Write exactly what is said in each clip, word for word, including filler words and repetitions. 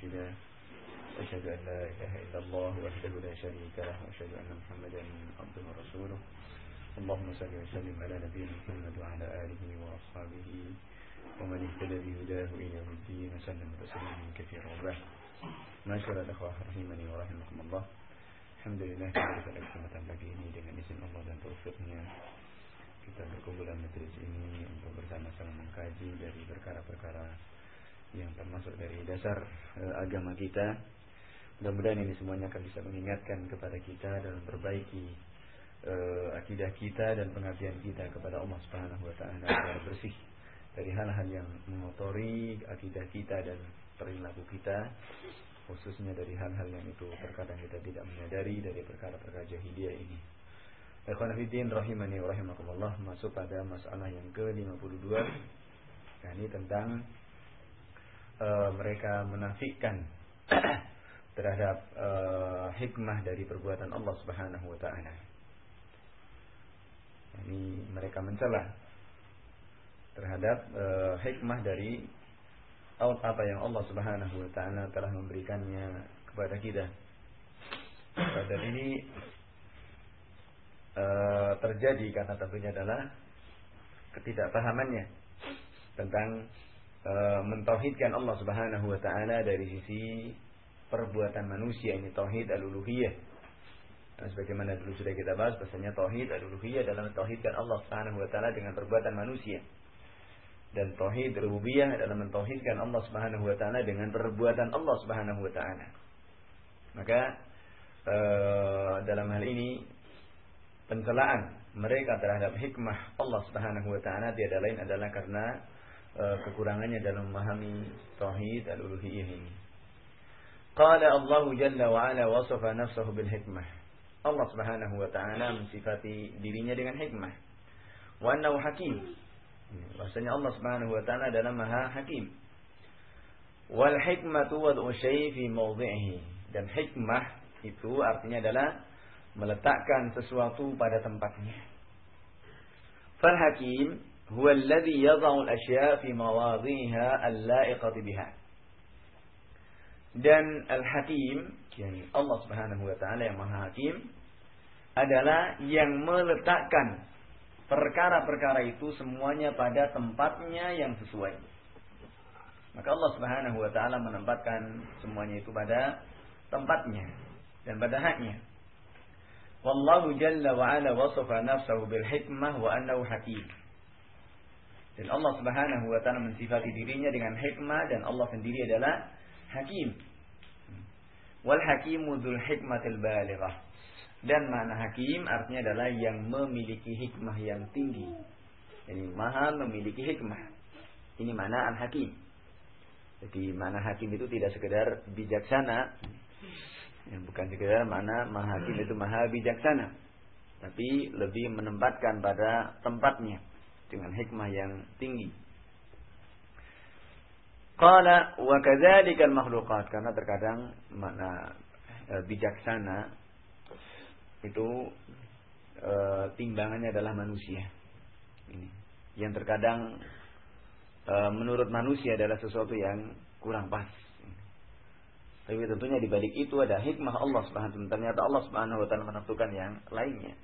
مرشدا أشهد أن لا إله إلا الله وحده لا شريك له وأشهد أن محمدا عبده ورسوله اللهم صل وسلم على نبينا محمد وعلى آله وأصحابه ومن اهتدى بهداه إلى يوم الدين وسلم تسليما كثيرا وبعد. Masyaallah ikhwah rahimani wa rahimakumullah. Alhamdulillah kita pada kesempatan pagi ini dengan izin Allah dan taufiknya kita berkumpul dalam majelis ini untuk bersama-sama mengkaji dari perkara-perkara yang termasuk dari dasar e, agama kita. Mudah-mudahan ini semuanya akan bisa mengingatkan kepada kita dalam memperbaiki e, akidah kita dan pengabdian kita kepada Allah Subhanahu wa taala agar bersih dari hal-hal yang mengotori akidah kita dan perilaku kita, khususnya dari hal-hal yang itu terkadang kita tidak menyadari dari perkara-perkara jahiliyah ini. Ikhwan fillah rahimani wa rahimakumullah, masuk pada masalah yang ke lima puluh dua. Ini tentang uh, mereka menafikan terhadap uh, hikmah dari perbuatan Allah Subhanahu wa taala. Ini mereka mencela terhadap uh, hikmah dari apa yang Allah Subhanahu wa taala telah memberikannya kepada kita. Dan ini uh, terjadi karena tentunya adalah ketidakpahamannya tentang uh, mentauhidkan Allah Subhanahu wa taala dari sisi perbuatan manusia, ini tauhid al-uluhiyah. Dan sebagaimana dulu sudah kita bahas, bahasanya tauhid al-uluhiyah dalam mentauhidkan Allah Subhanahu wa taala dengan perbuatan manusia. Dan tauhid rububiyah adalah mentauhidkan Allah Subhanahu wa taala dengan perbuatan Allah Subhanahu wa taala. Maka e, dalam hal ini pencelaan mereka terhadap hikmah Allah Subhanahu wa taala tiada lain adalah karena e, kekurangannya dalam memahami tauhid al-uluhiyah ini. Qala Allah jalla wa ala wasafa nafsahu bil hikmah. Allah Subhanahu wa taala mensifati dirinya dengan hikmah. Wa annahu hakim. Bahasanya Allah Subhanahu wa taala adalah Maha Hakim. Wal hikmatu wad'u syai' fi mawdhi'ihi. Dan hikmah itu artinya adalah meletakkan sesuatu pada tempatnya. Fal hakim huwa alladhi yad'u al-ashya' fi mawadhi'iha al-la'iqati biha. Dan al-hakim, yakni Allah Subhanahu wa taala yang Maha Hakim, adalah yang meletakkan perkara-perkara itu semuanya pada tempatnya yang sesuai. Maka Allah Subhanahu wa taala menempatkan semuanya itu pada tempatnya dan pada haknya. Wallahu jalla wa ala wasafa nafsahu bil hikmah wa annahu hakim. Dan Allah Subhanahu wa taala mensifati dirinya dengan hikmah dan Allah sendiri adalah hakim. Wal hakimu dzul hikmatil balighah. Dan makna hakim artinya adalah yang memiliki hikmah yang tinggi. Jadi maha memiliki hikmah. Ini makna al-hakim. Jadi makna hakim itu tidak sekedar bijaksana. Yang bukan sekedar makna maha hakim itu maha bijaksana. Tapi lebih menempatkan pada tempatnya dengan hikmah yang tinggi. Qala wa kadzalika al-makhluqat, karena terkadang makna e, bijaksana itu e, timbangannya adalah manusia. Ini yang terkadang e, menurut manusia adalah sesuatu yang kurang pas. Tapi tentunya di balik itu ada hikmah Allah Subhanahu wa taala. Ternyata Allah Subhanahu wa taala menentukan yang lainnya.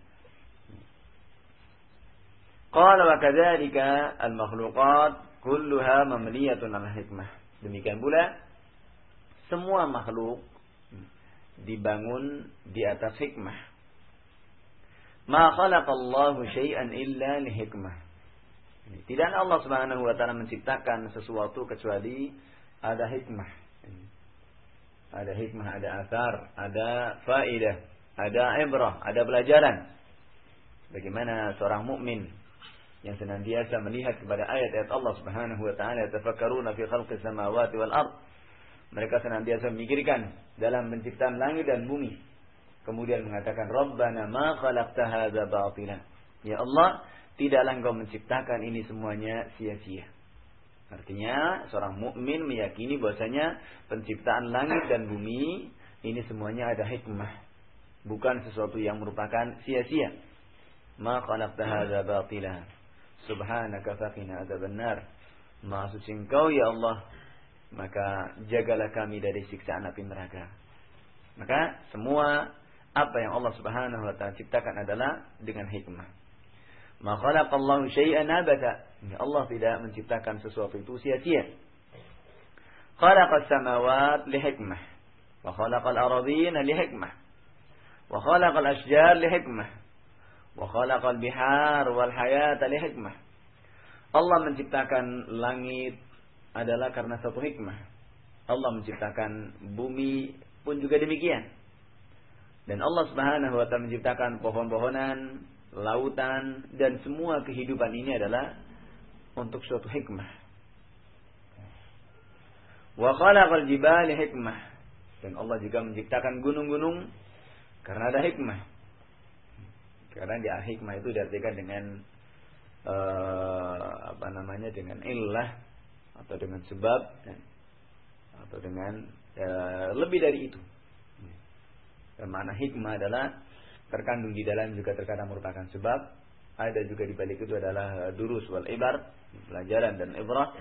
Qala wa kadzalika al-makhluqat kulluha mamliyatun al-hikmah. Demikian pula semua makhluk dibangun di atas hikmah. Ma khalaqallahu syai'an illa li hikmah. Tidak Allah Subhanahu wa taala menciptakan sesuatu kecuali ada hikmah. Ada hikmah, ada athar, ada faedah, ada ibrah, ada pelajaran. Bagaimana seorang mukmin yang senantiasa melihat kepada ayat-ayat Allah Subhanahu wa taala, tafakkaruna fi khalqis samawati wal ard. Mereka senantiasa memikirkan dalam penciptaan langit dan bumi. Kemudian mengatakan, Rabbana ma khalaqta hadza batila. Ya Allah, tidaklah Engkau menciptakan ini semuanya sia-sia. Artinya, seorang mukmin meyakini bahwasanya penciptaan langit dan bumi ini semuanya ada hikmah, bukan sesuatu yang merupakan sia-sia. Ma khalaqta hadza batila. Subhanaka faqina adzabannar. Maha suci Engkau ya Allah, maka jagalah kami dari siksaan api neraka. Maka semua apa yang Allah Subhanahu wa taala ciptakan adalah dengan hikmah. Ma khalaqallahu syai'an abada. Allah tidak menciptakan sesuatu itu sia-sia. Khalaqas samawat li hikmah, wa khalaqal aradina li hikmah, wa khalaqal ashjar li hikmah, wa khalaqal bihar wal hayata li hikmah. Allah menciptakan langit adalah karena satu hikmah. Allah menciptakan bumi pun juga demikian. Dan Allah Subhanahu wa taala menciptakan pohon-pohonan, lautan, dan semua kehidupan ini adalah untuk suatu hikmah. Wa khalaqal jibala hikmah. Dan Allah juga menciptakan gunung-gunung karena ada hikmah. Karena di hikmah itu diartikan dengan uh, apa namanya dengan illah atau dengan sebab ya, atau dengan uh, lebih dari itu. Dan makna hikmah adalah terkandung di dalam juga terkadang merupakan sebab, ada juga di balik itu adalah durus wal ibar, pelajaran dan ibrah.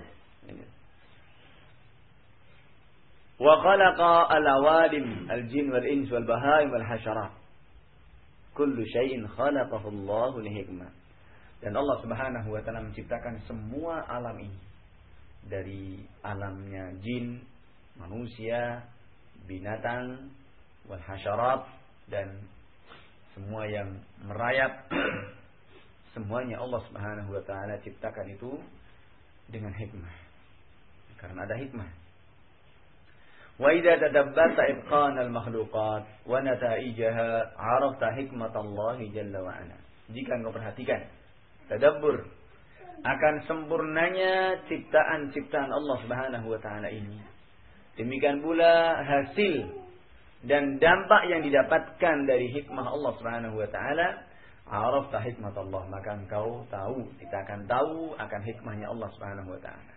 Wa khalaqa al-awalim al-jin wal ins wal bahaim wal hasyarat. Kullu syai'in khalaqahu Allah li hikmah. Dan Allah Subhanahu wa taala menciptakan semua alam ini. Dari alamnya jin, manusia, binatang, wal hasyarat, dan semua yang merayap. Semuanya Allah Subhanahu wa taala ciptakan itu dengan hikmah. Karena ada hikmah. Wa idza tadabbarta ibqan al-makhluqat wa nataijaha 'arafta hikmatallahi jalla wa ala. Jika engkau perhatikan, tadabbur akan sempurnanya ciptaan-ciptaan Allah Subhanahu wa taala ini. Demikian pula hasil dan dampak yang didapatkan dari hikmah Allah Subhanahu wa taala, 'arafta hikmatallah, maka engkau tahu, kita akan tahu akan hikmahnya Allah Subhanahu wa taala.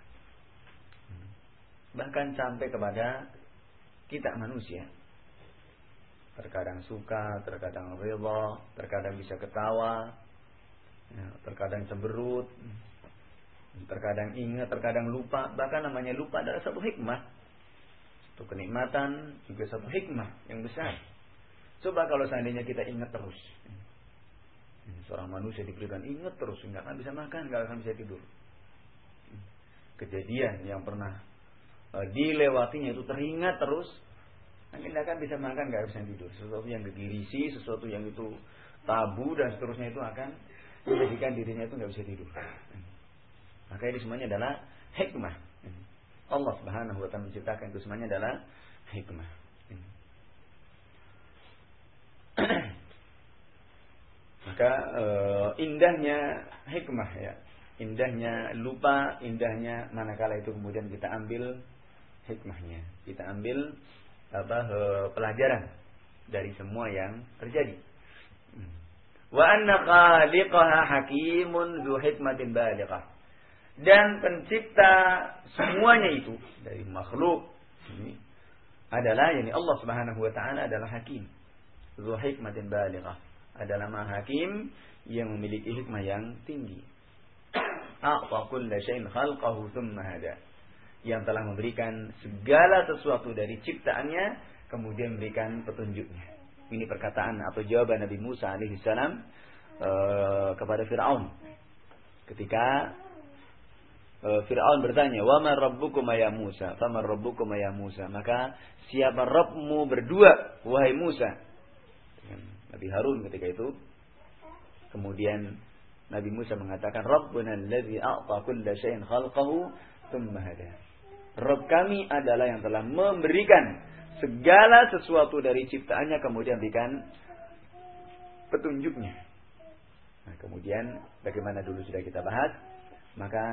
Bahkan sampai kepada kita manusia. Terkadang suka, terkadang rela, terkadang bisa ketawa, ya, terkadang cemberut, terkadang ingat, terkadang lupa. Bahkan namanya lupa adalah satu hikmah. Satu kenikmatan, juga satu hikmah yang besar. Coba kalau seandainya kita ingat terus. Seorang manusia diberikan ingat terus, nggak akan bisa makan, nggak akan bisa tidur. Kejadian yang pernah dilewatinya itu teringat terus, nanti tidak akan bisa makan, nggak bisa tidur. Sesuatu yang digirisi, sesuatu yang itu tabu dan seterusnya itu akan menjadikan dirinya itu nggak bisa tidur. Maka ini semuanya adalah hikmah. Allah Subhanahu wa taala menciptakan itu semuanya adalah hikmah. Maka uh, indahnya hikmah ya, indahnya lupa, indahnya manakala itu kemudian kita ambil hikmahnya, kita ambil apa uh, pelajaran dari semua yang terjadi. Wa anna khaliqaha hakimun dzu hikmatin balighah. Dan pencipta semuanya itu dari makhluk ini adalah yakni Allah Subhanahu wa taala adalah hakim. Dzu hikmatin balighah, adalah Maha Hakim yang memiliki hikmah yang tinggi. A'ta kulla syai'in khalqahu tsumma hada. Yang telah memberikan segala sesuatu dari ciptaannya kemudian memberikan petunjuknya. Ini perkataan atau jawaban Nabi Musa alaihi salam uh, kepada Firaun. Ketika uh, Firaun bertanya, "Wa man rabbukum ya Musa?" "Faman rabbukum ya Musa?" Maka siapa Rabbmu berdua wahai Musa? Nabi Harun ketika itu. Kemudian Nabi Musa mengatakan, "Rabbuna allazi a'ta kulla syai'in khalqahu tsumma hada." Rabb kami adalah yang telah memberikan segala sesuatu dari ciptaannya kemudian berikan petunjuknya. Nah, kemudian bagaimana dulu sudah kita bahas, maka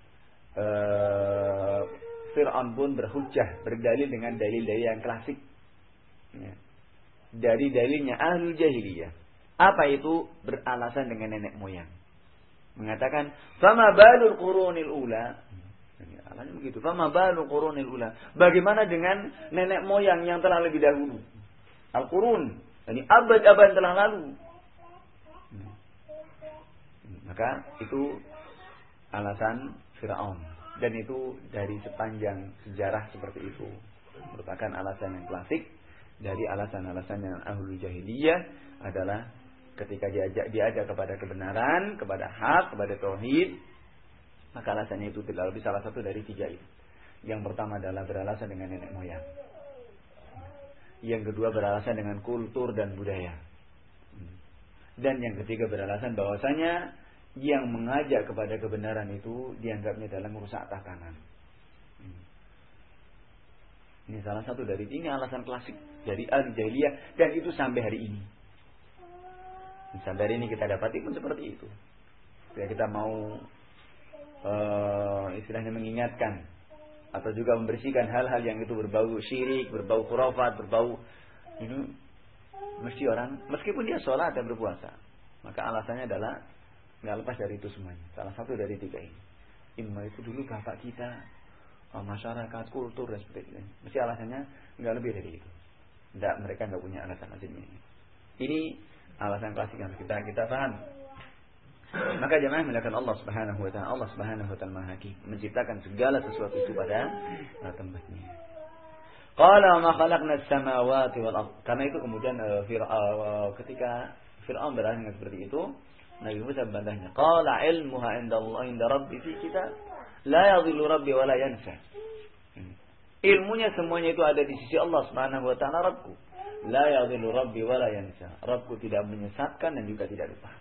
ee, Fir'aun pun berhujjah, berdalil dengan dalil-dalil yang klasik. Ya. Dari dalilnya ahlul jahiliyah. Apa itu? Beralasan dengan nenek moyang. Mengatakan, "Fama balul qurunil ula." Alasannya begitu. "Fama balul qurunil ula." Bagaimana dengan nenek moyang yang telah lebih dahulu? Al-qurun, yani abad-abad telah lalu. Maka itu alasan Firaun. Dan itu dari sepanjang sejarah seperti itu. Merupakan alasan yang klasik dari alasan-alasan yang ahlul jahiliyah adalah ketika diajak diajak kepada kebenaran, kepada hak, kepada tauhid, maka alasannya itu tidak lebih salah satu dari tiga itu. Yang pertama adalah beralasan dengan nenek moyang. Yang kedua beralasan dengan kultur dan budaya. Dan yang ketiga beralasan bahwasanya yang mengajak kepada kebenaran itu dianggapnya dalam merusak tatanan. Ini salah satu dari ini alasan klasik dari al-jahiliyah dan itu sampai hari ini. Sampai hari ini kita dapati pun seperti itu. Jika kita mau uh, istilahnya mengingatkan atau juga membersihkan hal-hal yang itu berbau syirik, berbau khurafat, berbau ini mesti orang meskipun dia sholat dan berpuasa, maka alasannya adalah nggak lepas dari itu semuanya. Salah satu dari tiga ini. Imma itu dulu bapak kita, masyarakat, kultur dan sebagainya. Mesti alasannya nggak lebih dari itu. Nggak, mereka nggak punya alasan aslinya. Ini alasan klasik yang kita kita paham. Maka jemaah melakukan Allah Subhanahu wa taala, Allah Subhanahu wa taala Maha Hakim, menciptakan segala sesuatu itu pada tempatnya. Qala ma khalaqna as-samawati wal ardh. Karena itu kemudian uh, Fir'aun uh, ketika Fir'aun bertanya seperti itu, Nabi Musa membantahnya. Qala ilmuha indallahi inda rabbi fi kitab la yadhillu rabbi wa la yansa. Ilmunya semuanya itu ada di sisi Allah Subhanahu wa taala Rabbku. La yadhillu rabbi wa la yansa. Rabbku tidak menyesatkan dan juga tidak lupa.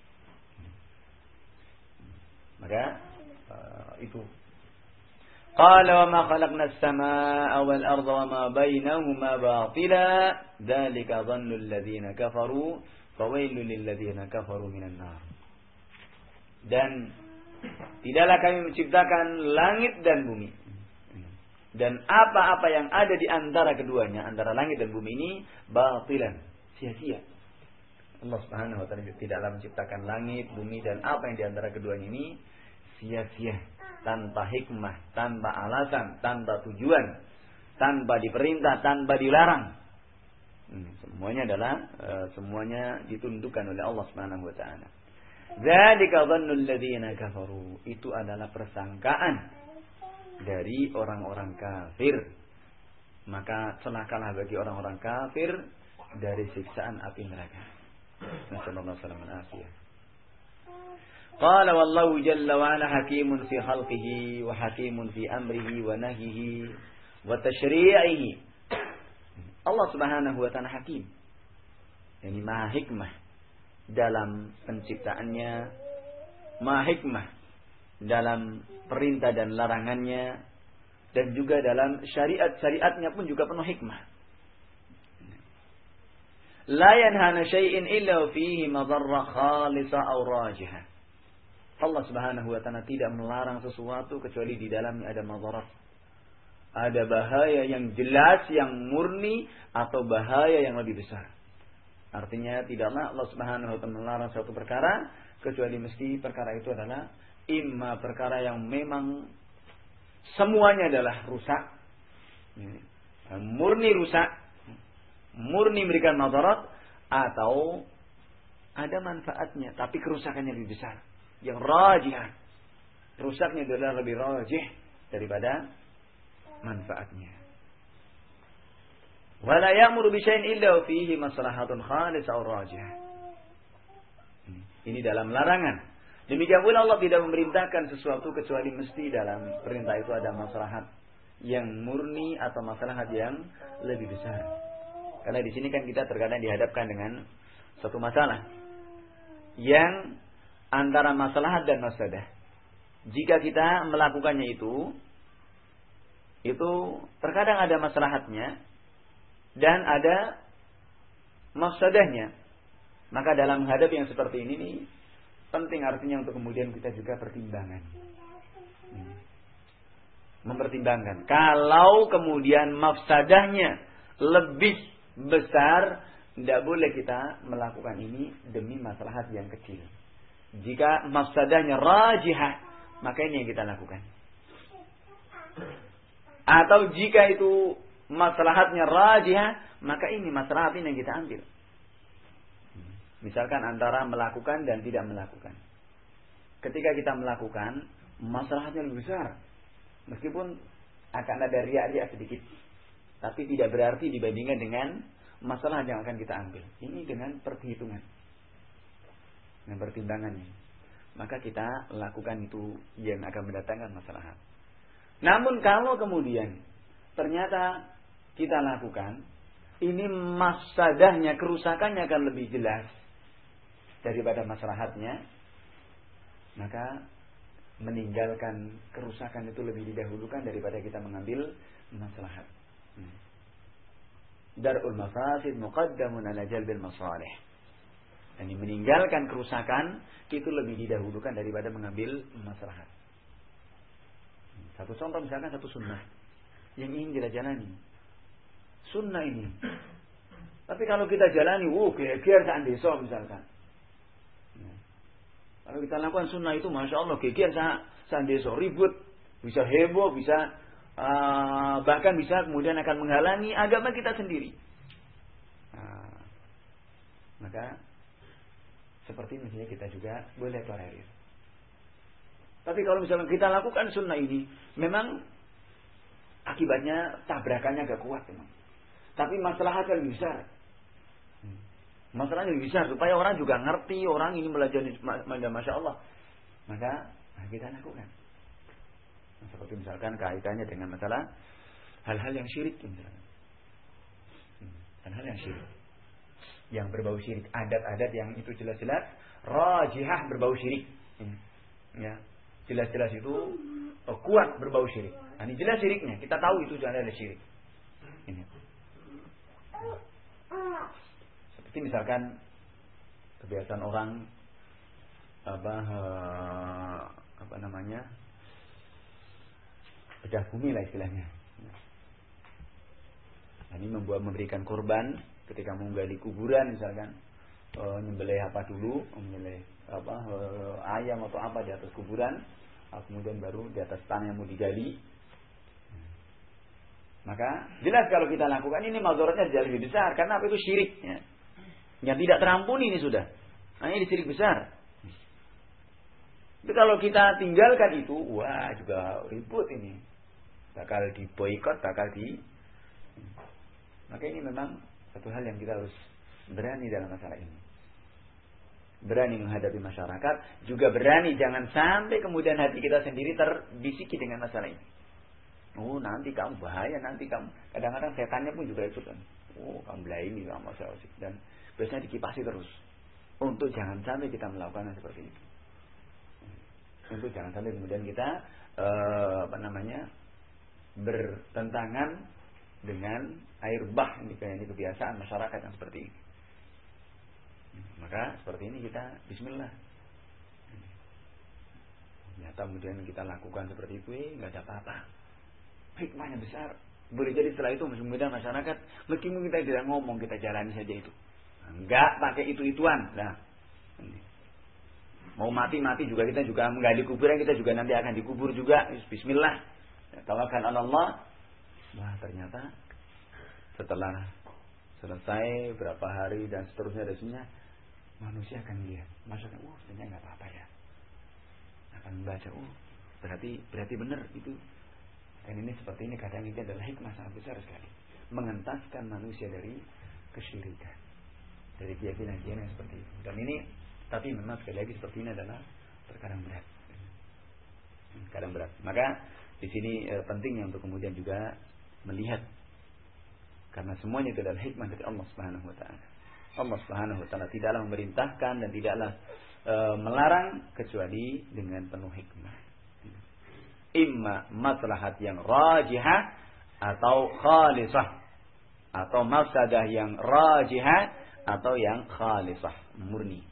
Maka uh, itu. Qala wa ma khalaqna as-samaa'a wal arda wa ma bainahuma batila dzalika dhannu alladhina kafaru fawailul lil ladzina kafaru minan nar. Dan tidaklah kami menciptakan langit dan bumi. Dan apa-apa yang ada di antara keduanya, antara langit dan bumi ini batilan, sia-sia. Allah Subhanahu wa taala tidaklah menciptakan langit, bumi dan apa yang di antara keduanya ini sia-sia, tanpa hikmah, tanpa alasan, tanpa tujuan, tanpa diperintah, tanpa dilarang. Hmm, semuanya adalah uh, semuanya ditundukkan oleh Allah Subhanahu wa taala. Dzalika dhannul ladzina kafaru. Itu adalah persangkaan dari orang-orang kafir. Maka celakalah bagi orang-orang kafir dari siksaan api neraka. Nasallallahu alaihi wasallam. Qala wallahu jalla wa ala hakimun fi khalqihi wa hakimun fi amrihi wa nahyihi wa tashri'ihi. Allah Subhanahu wa taala hakim. Yani maha hikmah dalam penciptaannya, maha hikmah dalam perintah dan larangannya, dan juga dalam syariat-syariatnya pun juga penuh hikmah. La yanhana syai'in illa fihi madarrah khalisah aw rajihah. Allah Subhanahu wa taala tidak melarang sesuatu kecuali di dalamnya ada madarat. Ada bahaya yang jelas, yang murni, atau bahaya yang lebih besar. Artinya tidaklah Allah Subhanahu wa taala melarang suatu perkara kecuali mesti perkara itu adalah imma perkara yang memang semuanya adalah rusak, murni rusak, murni memberikan madarat, atau ada manfaatnya tapi kerusakannya lebih besar, yang rajih. Rusaknya adalah lebih rajih daripada manfaatnya. Wala ya'muru bi syai'in illa fihi maslahatun khalisah aw rajihah. Ini dalam larangan. Demikian pula Allah tidak memerintahkan sesuatu kecuali mesti dalam perintah itu ada maslahat yang murni atau maslahat yang lebih besar. Karena di sini kan kita terkadang dihadapkan dengan suatu masalah yang antara maslahat dan mafsadah. Jika kita melakukannya itu, itu terkadang ada maslahatnya dan ada mafsadahnya. Maka dalam menghadapi yang seperti ini nih, penting artinya untuk kemudian kita juga pertimbangan. Mempertimbangkan. Kalau kemudian mafsadahnya lebih besar, tidak boleh kita melakukan ini demi maslahat yang kecil. Jika mafsadahnya rajihah, maka ini yang kita lakukan. Atau jika itu maslahatnya rajihah, maka ini maslahat ini yang kita ambil. Misalkan antara melakukan dan tidak melakukan. Ketika kita melakukan, maslahatnya lebih besar. Meskipun akan ada riak-riak sedikit, tapi tidak berarti dibandingkan dengan masalah yang akan kita ambil. Ini dengan perhitungan, dengan pertimbangannya. Maka kita lakukan itu yang akan mendatangkan masalah. Namun kalau kemudian ternyata kita lakukan, ini mafsadahnya, kerusakannya akan lebih jelas daripada maslahatnya, maka meninggalkan kerusakan itu lebih didahulukan daripada kita mengambil maslahat. Darul mafasid muqaddamun ala jalbil masalih. Dan meninggalkan kerusakan itu lebih didahulukan daripada mengambil maslahat. Satu contoh misalkan satu sunnah yang ingin kita jalani. Sunnah ini. Tapi kalau kita jalani, wuh, geger sak desa misalkan. Kalau kita lakukan sunnah itu, masya Allah, geger sak desa, ribut, bisa heboh, bisa uh, bahkan bisa kemudian akan menghalangi agama kita sendiri. Nah, maka seperti misalnya kita juga boleh tolerir. Tapi kalau misalnya kita lakukan sunnah ini, memang akibatnya tabrakannya agak kuat memang. Tapi masalahnya lebih besar. Masalahnya lebih besar supaya orang juga ngerti, orang ini belajar masya Allah. Maka kita lakukan. Seperti misalkan kaitannya dengan masalah hal-hal yang syirik misalkan. Hal-hal yang syirik. Yang berbau syirik, adat-adat yang itu jelas-jelas rajihah berbau syirik. Ya. Jelas-jelas itu oh, kuat berbau syirik. Nah, ini jelas syiriknya. Kita tahu itu adalah syirik. Ini. Seperti misalkan kebiasaan orang apa uh, apa namanya bedah bumi lah istilahnya. Nah, ini membuat memberikan korban ketika menggali kuburan misalkan uh, nyembelih apa dulu, menyembelih apa uh, ayam atau apa di atas kuburan, kemudian baru di atas tanah yang mau digali. Maka jelas kalau kita lakukan ini mazharatnya jauh lebih besar karena apa itu syirik ya. Yang tidak terampuni ini sudah. Nah, ini syirik besar. Tapi kalau kita tinggalkan itu, wah juga ribut ini. Bakal diboikot, bakal di maka ini memang satu hal yang kita harus berani dalam masalah ini. Berani menghadapi masyarakat, juga berani jangan sampai kemudian hati kita sendiri terbisiki dengan masalah ini. Oh nanti kamu bahaya, nanti kamu kadang-kadang setannya pun juga ikut kan. Oh kamu belah ini kamu masalah dan biasanya dikipasi terus. Untuk jangan sampai kita melakukan seperti itu. Untuk jangan sampai kemudian kita eh, apa namanya bertentangan dengan air bah ini kayak ini kebiasaan masyarakat yang seperti ini. Maka seperti ini kita bismillah. Ternyata kemudian kita lakukan seperti itu, eh, nggak ada apa-apa. Hikmahnya besar. Boleh jadi setelah itu kemudian masyarakat, meskipun kita tidak ngomong, kita jalani saja itu. Enggak pakai itu-ituan. Nah, mau mati-mati juga kita juga menggali kuburan, kita juga nanti akan dikubur juga. Bismillah. Tawakal ala Allah. Wah ternyata setelah selesai berapa hari dan seterusnya dan seterusnya, manusia akan lihat, maksudnya, oh ternyata nggak apa-apa ya. Akan membaca, oh berarti berarti benar itu. Dan ini seperti ini kadang ini adalah hikmah sangat besar sekali, mengentaskan manusia dari kesyirikan, dari keyakinan-keyakinan seperti itu. Dan ini, tapi memang sekali lagi seperti ini adalah terkadang berat, kadang berat. Maka di sini eh, pentingnya untuk kemudian juga melihat, karena semuanya itu adalah hikmah dari Allah Subhanahu Wa Taala. Allah Subhanahu Wa Taala tidaklah memerintahkan dan tidaklah e, melarang kecuali dengan penuh hikmah. Imma maslahat yang rajihah atau khalisah, atau mafsadah yang rajihah atau yang khalisah, murni.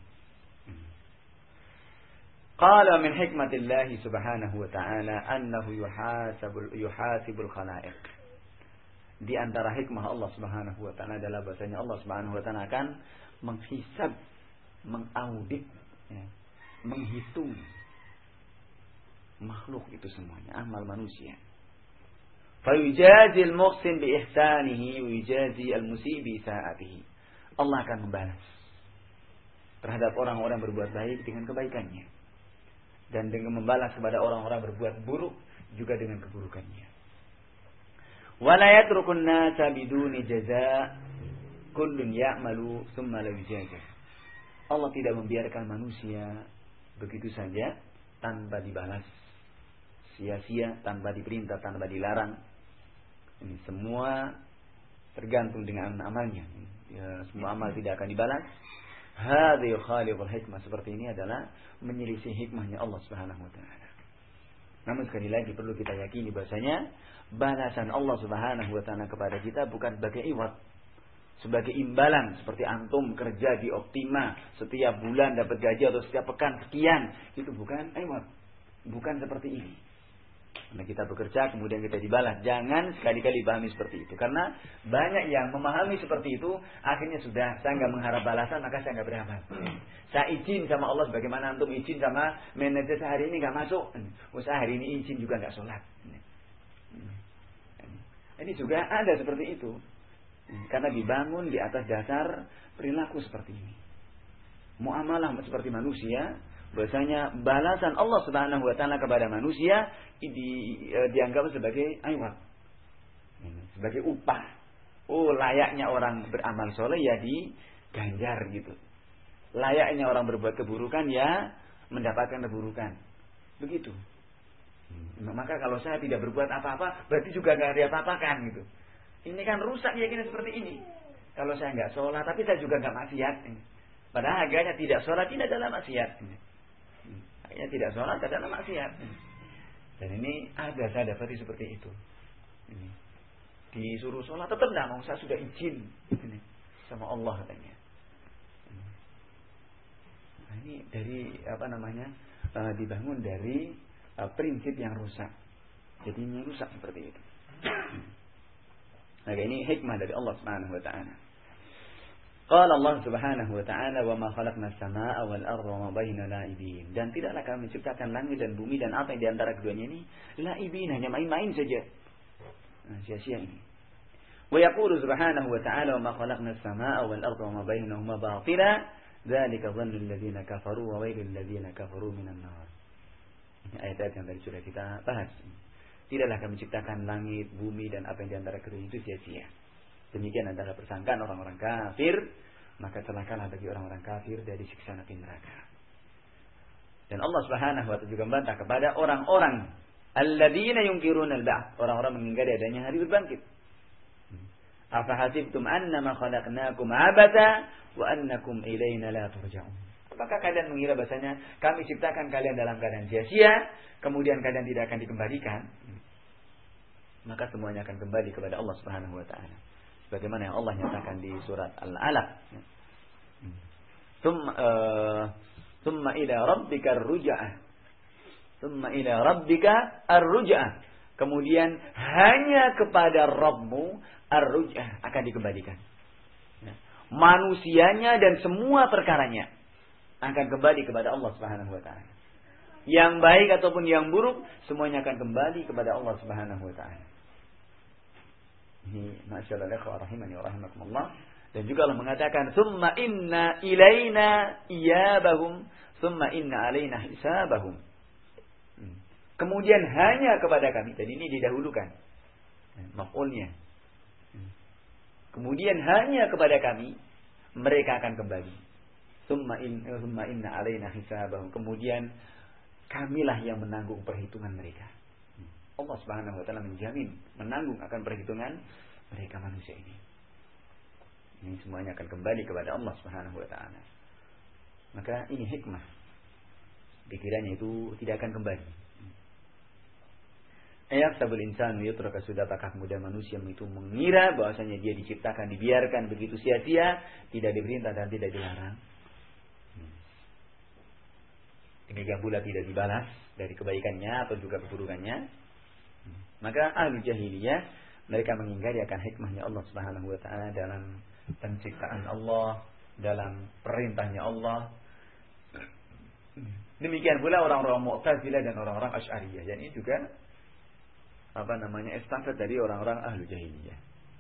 Qala min hikmatillahi subhanahu wa ta'ala annahu yuhasibul yuhasibul khalaiq. Di antara hikmah Allah Subhanahu wa taala adalah bahasanya Allah Subhanahu wa taala akan menghisab, mengaudit, ya, menghitung makhluk itu semuanya, amal manusia. Fa yujazi al-muhsin bi ihsanihi wa yujazi al-musii bi sa'atihi. Allah akan membalas terhadap orang-orang berbuat baik dengan kebaikannya, dan dengan membalas kepada orang-orang berbuat buruk juga dengan keburukannya. Wala yatrukun nasa biduni jaza kullun ya'malu tsumma la yujazah. Allah tidak membiarkan manusia begitu saja tanpa dibalas, sia-sia, tanpa diperintah, tanpa dilarang. Ini semua tergantung dengan amalnya. Ya, semua amal tidak akan dibalas. Hadhihi khaliqul hikmah, seperti ini adalah menyelisih hikmahnya Allah Subhanahu wa taala. Namun sekali lagi perlu kita yakini bahasanya balasan Allah Subhanahu wa taala kepada kita bukan sebagai iwat, sebagai imbalan seperti antum kerja di Optima setiap bulan dapat gaji atau setiap pekan sekian, itu bukan iwat. Bukan seperti ini. Karena kita bekerja kemudian kita dibalas. Jangan sekali-kali pahami seperti itu. Karena banyak yang memahami seperti itu, akhirnya sudah, saya nggak mengharap balasan, maka saya nggak beramal. Saya izin sama Allah sebagaimana antum izin sama manajer sehari ini nggak masuk. Usaha hari ini izin juga nggak sholat. Ini juga ada seperti itu. Karena dibangun di atas dasar perilaku seperti ini. Muamalah seperti manusia, bahasanya balasan Allah Subhanahu wa taala kepada manusia di, e, dianggap sebagai aywat, sebagai upah. Oh, layaknya orang beramal soleh ya diganjar gitu. Layaknya orang berbuat keburukan ya mendapatkan keburukan. Begitu. Maka kalau saya tidak berbuat apa-apa, berarti juga nggak diapa-apakan gitu. Ini kan rusak keyakinan seperti ini. Kalau saya nggak sholat, tapi saya juga nggak maksiat. Padahal harganya tidak sholat tidak adalah maksiat. Harganya tidak sholat adalah maksiat. Dan ini ada saya dapati seperti itu. Ini. Disuruh sholat tetap tidak mau, saya sudah izin ini, sama Allah katanya. Nah, ini dari apa namanya uh, dibangun dari uh, prinsip yang rusak. Jadinya rusak seperti itu. Maka ini hikmah dari Allah Subhanahu wa taala. Qala Allah Subhanahu wa taala, "Wa ma khalaqna as-samaa'a wal arda wa ma bainahuma la'ibin." Dan tidaklah kami menciptakan langit dan bumi dan apa yang di antara keduanya ini la'ibin, hanya main-main saja. Nah, sia-sia ini. Wa yaqulu Subhanahu wa ta'ala, "Wa ma khalaqna as-samaa'a wal arda wa ma bainahuma batila, dzalika dhannu alladziina kafaru wa wailul ladziina kafaru minan nar." Ini ayat-ayat yang tadi sudah kita bahas. Tidaklah kami menciptakan langit, bumi dan apa yang di antara keduanya itu sia-sia. Demikian adalah persangkaan orang-orang kafir, maka celakalah bagi orang-orang kafir dari siksa api neraka. Dan Allah Subhanahu wa taala juga membantah kepada orang-orang alladzina yunkiruna al-ba'ts, orang-orang mengingkari adanya hari berbangkit. Afa hasibtum annama khalaqnakum abatha wa annakum ilaina la turja'un. Apakah kalian mengira bahasanya kami ciptakan kalian dalam keadaan sia-sia, kemudian kalian tidak akan dikembalikan? Maka semuanya akan kembali kepada Allah Subhanahu wa taala. Bagaimana yang Allah nyatakan di surat Al-Alaq. Tsumma uh, tsumma ila rabbika ar-ruj'ah. Tsumma ila rabbika ar-ruj'ah. Kemudian hanya kepada Rabbmu ar-ruj'ah akan dikembalikan. Manusianya dan semua perkaranya akan kembali kepada Allah Subhanahu wa taala. Yang baik ataupun yang buruk semuanya akan kembali kepada Allah Subhanahu wa taala. Ini masyaallah ikhwah rahimani wa rahimakumullah. Dan juga Allah mengatakan summa inna ilaina iyabahum summa inna alaina hisabahum. Kemudian hanya kepada kami. Jadi ini didahulukan maf'ulnya. Kemudian hanya kepada kami mereka akan kembali. Summa inna summa inna alaina hisabahum. Kemudian kamilah yang menanggung perhitungan mereka. Allah Subhanahu wa taala menjamin menanggung akan perhitungan mereka manusia ini. Ini semuanya akan kembali kepada Allah Subhanahu wa taala. Maka ini hikmah. Pikirannya itu tidak akan kembali. Ayahsabul insanu yutraka sudah, apakah mudah manusia itu mengira bahwasanya dia diciptakan dibiarkan begitu sia-sia, tidak diperintah dan tidak dilarang. Demikian pula tidak dibalas dari kebaikannya atau juga keburukannya. Maka ahli jahiliyah mereka mengingkari akan hikmahnya Allah Subhanahu wa taala dalam penciptaan Allah, dalam perintahnya Allah. Demikian pula orang-orang Mu'tazilah dan orang-orang Asy'ariyah. Dan ini juga apa namanya estafet dari orang-orang ahli jahiliyah.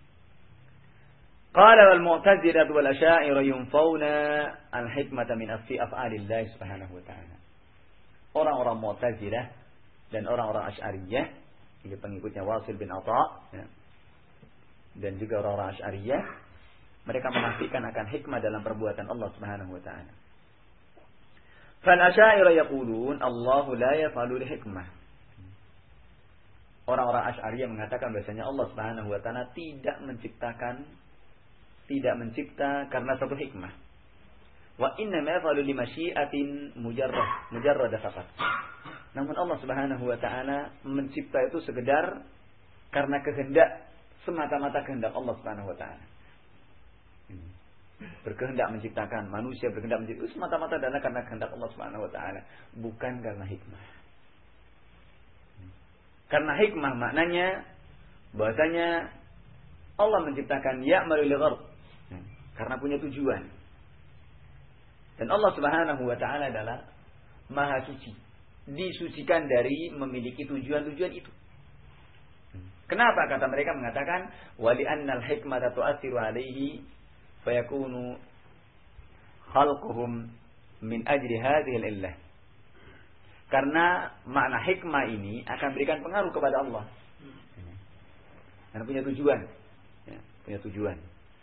Qala wal Mu'tazilah wal Asy'ariyah yunfawna al hikmata min af'alillah Subhanahu wa taala. orang-orang Mu'tazilah dan orang-orang Asy'ariyah, ini pengikutnya Wasil bin Atha, ya, dan juga orang-orang Asy'ariyah, mereka menafikan akan hikmah dalam perbuatan Allah Subhanahu wa taala. Fal Asy'ariyah yaqulun Allahu la yaf'alu li hikmah. Orang-orang Asy'ariyah mengatakan bahasanya Allah Subhanahu wa taala tidak menciptakan tidak mencipta karena satu hikmah. Wa inna ma yaf'alu li masyiatin mujarrad mujarrad faqat. Namun Allah Subhanahu wa taala mencipta itu sekedar karena kehendak, semata-mata kehendak Allah Subhanahu wa taala. Berkehendak menciptakan manusia, berkehendak menciptakan itu semata-mata adalah karena kehendak Allah Subhanahu wa taala, bukan karena hikmah. Karena hikmah maknanya bahwasanya Allah menciptakan ya'malu li gharad, karena punya tujuan. Dan Allah Subhanahu wa taala adalah Maha suci, disucikan dari memiliki tujuan-tujuan itu. Kenapa kata mereka mengatakan wali annal hikmata tu'athiru alaihi fayakunu khalquhum min ajli hadhihi al-illah. Karena makna hikmah ini akan berikan pengaruh kepada Allah. Karena punya tujuan, ya, punya tujuan.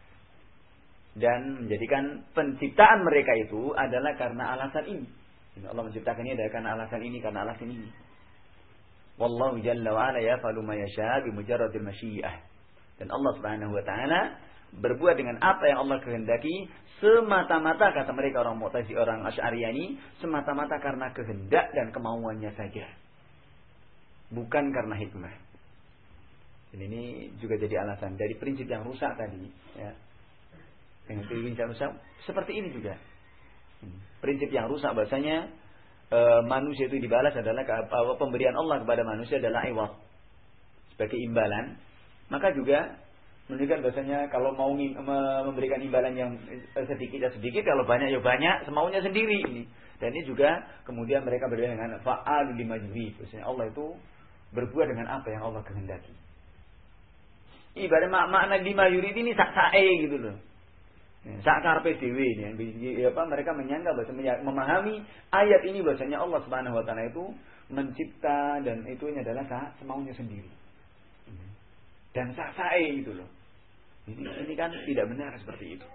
Dan menjadikan penciptaan mereka itu adalah karena alasan ini. Allah menciptakan ini adalah karena alasan ini, karena alasan ini. Wallahu jalla wa ala yaf'alu ma yasha' bi mujarradil masyiah. Dan Allah Subhanahu wa taala berbuat dengan apa yang Allah kehendaki semata-mata, kata mereka orang Mu'tazilah, orang Asy'ariyah ini, semata-mata karena kehendak dan kemauannya saja, bukan karena hikmah. Dan ini juga jadi alasan dari prinsip yang rusak tadi, ya. Dengan prinsip yang rusak seperti ini juga. Prinsip yang rusak bahasanya e, manusia itu dibalas adalah pemberian Allah kepada manusia adalah iwad, sebagai imbalan. Maka juga menunjukkan bahasanya kalau mau memberikan imbalan yang sedikit ya sedikit, kalau banyak ya banyak, semaunya sendiri ini. Dan ini juga kemudian mereka berbeda dengan fa'alu lima yurid. Bahasanya Allah itu berbuat dengan apa yang Allah kehendaki. Ibarat mak makna lima yurid ini sak-sae gitu loh. Sak karpe dhewe ini, apa mereka menyangka bahasa memahami ayat ini bahasanya Allah Subhanahu wa taala itu mencipta dan itu adalah semaunya sendiri. Dan sak-sae gitu loh. Ini, ini kan tidak benar seperti itu.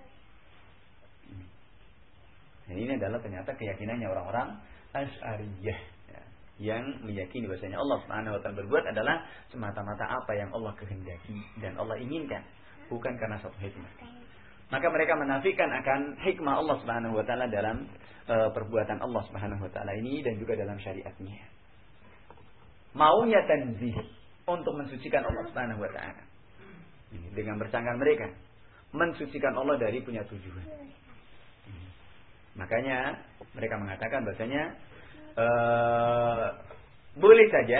Dan ini adalah ternyata keyakinannya orang-orang Asy'ariyah, ya, yang meyakini bahasanya Allah Subhanahu wa taala berbuat adalah semata-mata apa yang Allah kehendaki dan Allah inginkan, bukan karena suatu hikmah. Maka mereka menafikan akan hikmah Allah Subhanahu wa taala dalam e, perbuatan Allah Subhanahu wa taala ini dan juga dalam syariatnya. Maunya tanzih, untuk mensucikan Allah Subhanahu wa taala. Dengan bersangka mereka mensucikan Allah dari punya tujuan. Makanya mereka mengatakan bahasanya e, boleh saja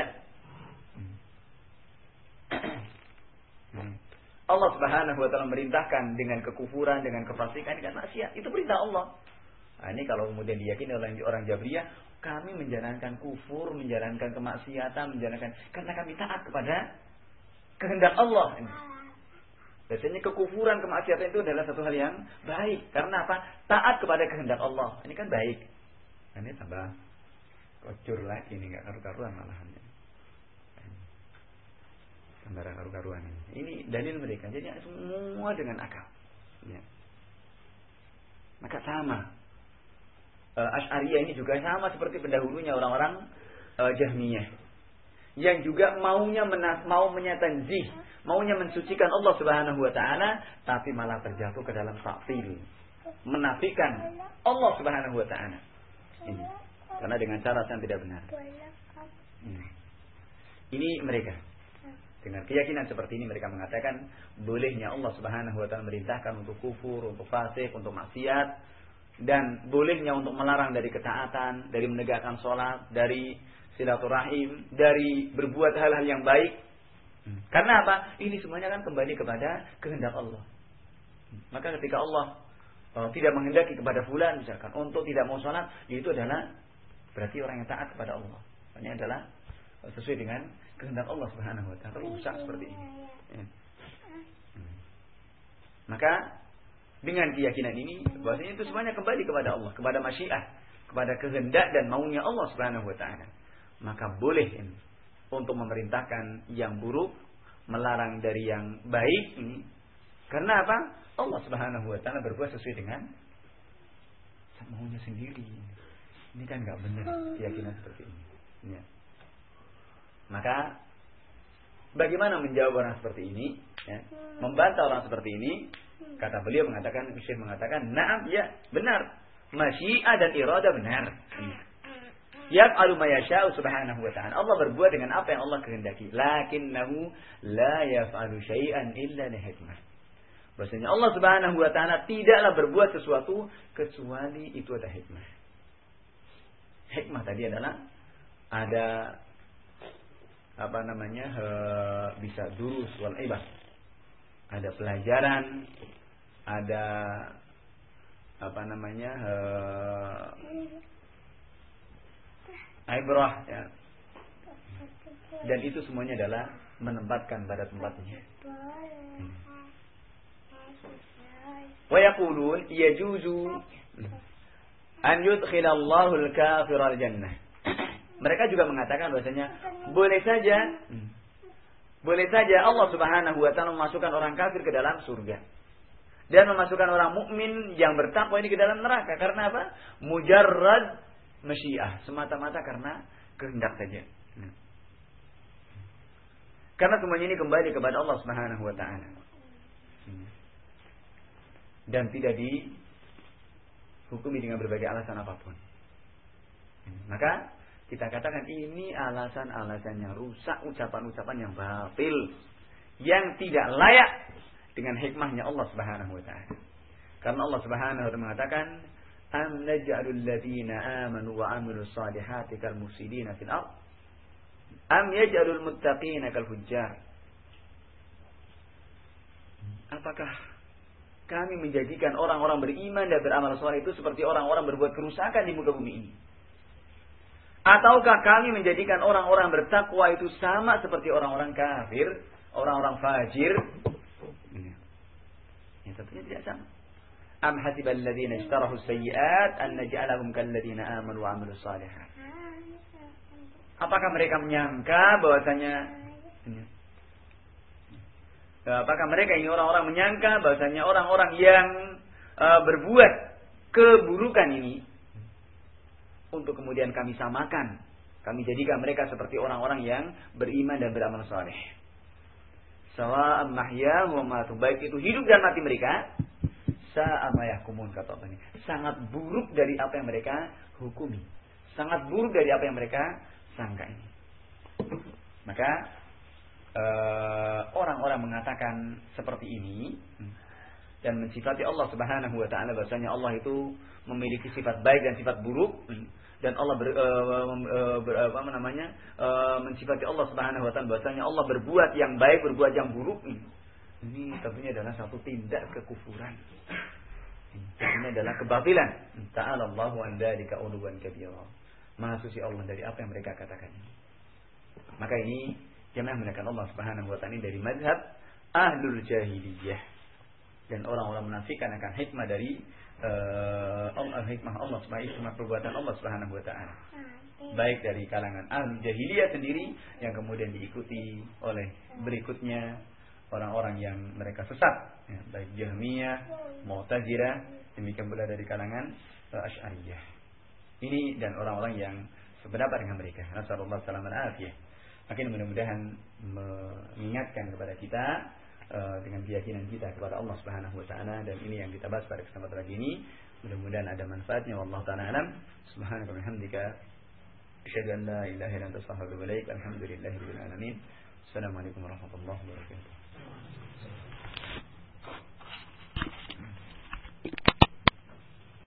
Allah Subhanahu wa taala merintahkan dengan kekufuran, dengan kefasikan, dengan maksiat. Itu perintah Allah. Nah, ini kalau kemudian diyakini oleh orang Jabriyah, kami menjalankan kufur, menjalankan kemaksiatan, menjalankan karena kami taat kepada kehendak Allah. Biasanya kekufuran, kemaksiatan itu adalah satu hal yang baik. Karena apa? Taat kepada kehendak Allah. Ini kan baik. Ini tambah kocur lagi, ini nggak karu-karuan malahan. Tambah karu-karuan ini. Ini dalil mereka. Jadi semua dengan akal. Ya. Maka sama. Uh, Asy'ariyah ini juga sama seperti pendahulunya orang-orang uh, Jahmiyah, yang juga maunya menas, mau menyatanzih, maunya mensucikan Allah Subhanahu wa taala, tapi malah terjatuh ke dalam ta'til, menafikan Allah Subhanahu wa taala. Ini karena dengan cara yang tidak benar. Ini, ini mereka dengan keyakinan seperti ini mereka mengatakan bolehnya Allah Subhanahu wa taala merintahkan untuk kufur, untuk fasik, untuk maksiat, dan bolehnya untuk melarang dari ketaatan, dari menegakkan sholat, dari silaturahim, dari berbuat hal-hal yang baik. Karena apa? Ini semuanya kan kembali kepada kehendak Allah. Maka ketika Allah uh, tidak menghendaki kepada fulan misalkan untuk tidak mau sholat, itu adalah berarti orang yang taat kepada Allah. Ini adalah uh, sesuai dengan kehendak Allah Subhanahu wa taala. Rusak seperti ini. Ya. Maka Dengan keyakinan ini, bahwasanya itu semuanya kembali kepada Allah, kepada masyiah, kepada kehendak dan maunya Allah Subhanahu wa taala. Maka boleh ini untuk memerintahkan yang buruk, melarang dari yang baik ini. Karena apa? Allah Subhanahu wa taala berbuat sesuai dengan maunya sendiri. Ini kan enggak benar keyakinan seperti ini. Ya. Maka bagaimana menjawab orang seperti ini? Ya. Membantah orang seperti ini? Kata beliau mengatakan, Syekh mengatakan, "Na'am, ya, benar. Masyiah dan irada benar." Yaf'alu ma yasha'u subhanahu wa ta'ala. Allah berbuat dengan apa yang Allah kehendaki. Lakinnahu la yaf'alu syai'an illa li hikmah. Bahwasanya Allah Subhanahu wa taala tidaklah berbuat sesuatu kecuali itu ada hikmah. Hikmah tadi adalah ada apa namanya? He, bisa durus wal ibah. Ada pelajaran, ada apa namanya? He, ibrah ya. Dan itu semuanya adalah menempatkan pada tempatnya. Hmm. Wa yaqulun yajuzu an yudkhilallahu al-kafira al-jannah. Mereka juga mengatakan bahwasanya boleh saja boleh saja Allah Subhanahu wa taala memasukkan orang kafir ke dalam surga dan memasukkan orang mukmin yang bertakwa ini ke dalam neraka. Karena apa? Mujarrad masyiah, semata-mata karena kehendak saja. Karena semuanya ini kembali kepada Allah Subhanahu wa taala. Dan tidak dihukumi dengan berbagai alasan apapun. Maka kita katakan ini alasan-alasan yang rusak, ucapan-ucapan yang batil, yang tidak layak dengan hikmahnya Allah Subhanahu wa taala. Karena Allah Subhanahu wa taala mengatakan, "Am naj'alul ladzina amanu wa 'amilus salihati kal mufsidina fil ardh? Am yaj'alul muttaqina kal fujjar?" Apakah kami menjadikan orang-orang beriman dan beramal saleh itu seperti orang-orang berbuat kerusakan di muka bumi ini? Ataukah kami menjadikan orang-orang bertakwa itu sama seperti orang-orang kafir, orang-orang fajir? Ya, tentunya tidak sama. Am hasibal ladzina ishtarahu sayyi'at an naj'alahum kal ladzina amanu wa 'amilus shalihat. Apakah mereka menyangka bahwasanya Apakah mereka ini orang-orang menyangka bahwasanya orang-orang yang uh, berbuat keburukan ini untuk kemudian kami samakan, kami jadikan mereka seperti orang-orang yang beriman dan beramal saleh. Sawa'an mahyahum wa matu, baik itu hidup dan mati mereka, sa'a ma yahkumun, kata Allah. Sangat buruk dari apa yang mereka hukumi, sangat buruk dari apa yang mereka sangka ini. Maka Uh, orang-orang mengatakan seperti ini dan mensifati Allah Subhanahu wa taala bahwasanya Allah itu memiliki sifat baik dan sifat buruk, dan Allah ber, uh, uh, ber, apa namanya uh, mensifati Allah Subhanahu wa taala bahwasanya Allah berbuat yang baik, berbuat yang buruk. Ini tentunya adalah satu tindak kekufuran. Ini adalah kebatilan. Ta'ala Allahu an dzalika 'uluwan kabira. Maha suci Allah dari apa yang mereka katakan. Maka ini jemaah menekan Allah Subhanahu wa taala dari mazhab ahlul jahiliyah, dan orang-orang menafikan akan hikmah dari uh, Allah, hikmah Allah Subhanahu hikmah perbuatan Allah Subhanahu wa taala, baik dari kalangan ahlul jahiliyah sendiri yang kemudian diikuti oleh berikutnya orang-orang yang mereka sesat, ya, baik Jahmiyah, Mu'tazilah, demikian pula dari kalangan uh, Asy'ariyah. Ini dan orang-orang yang sependapat dengan mereka. Nasallallahu alaihi wasallam. Makin mudah-mudahan mengingatkan kepada kita uh, dengan keyakinan kita kepada Allah Subhanahu wa taala, dan ini yang kita bahas pada kesempatan pagi ini. Mudah-mudahan ada manfaatnya. Wallahu taala alam. Subhanaka wa bihamdika asyhadu an la ilaha illa anta astaghfiruka wa atubu ilaik. Alhamdulillahirabbil alamin. Assalamualaikum warahmatullahi wabarakatuh.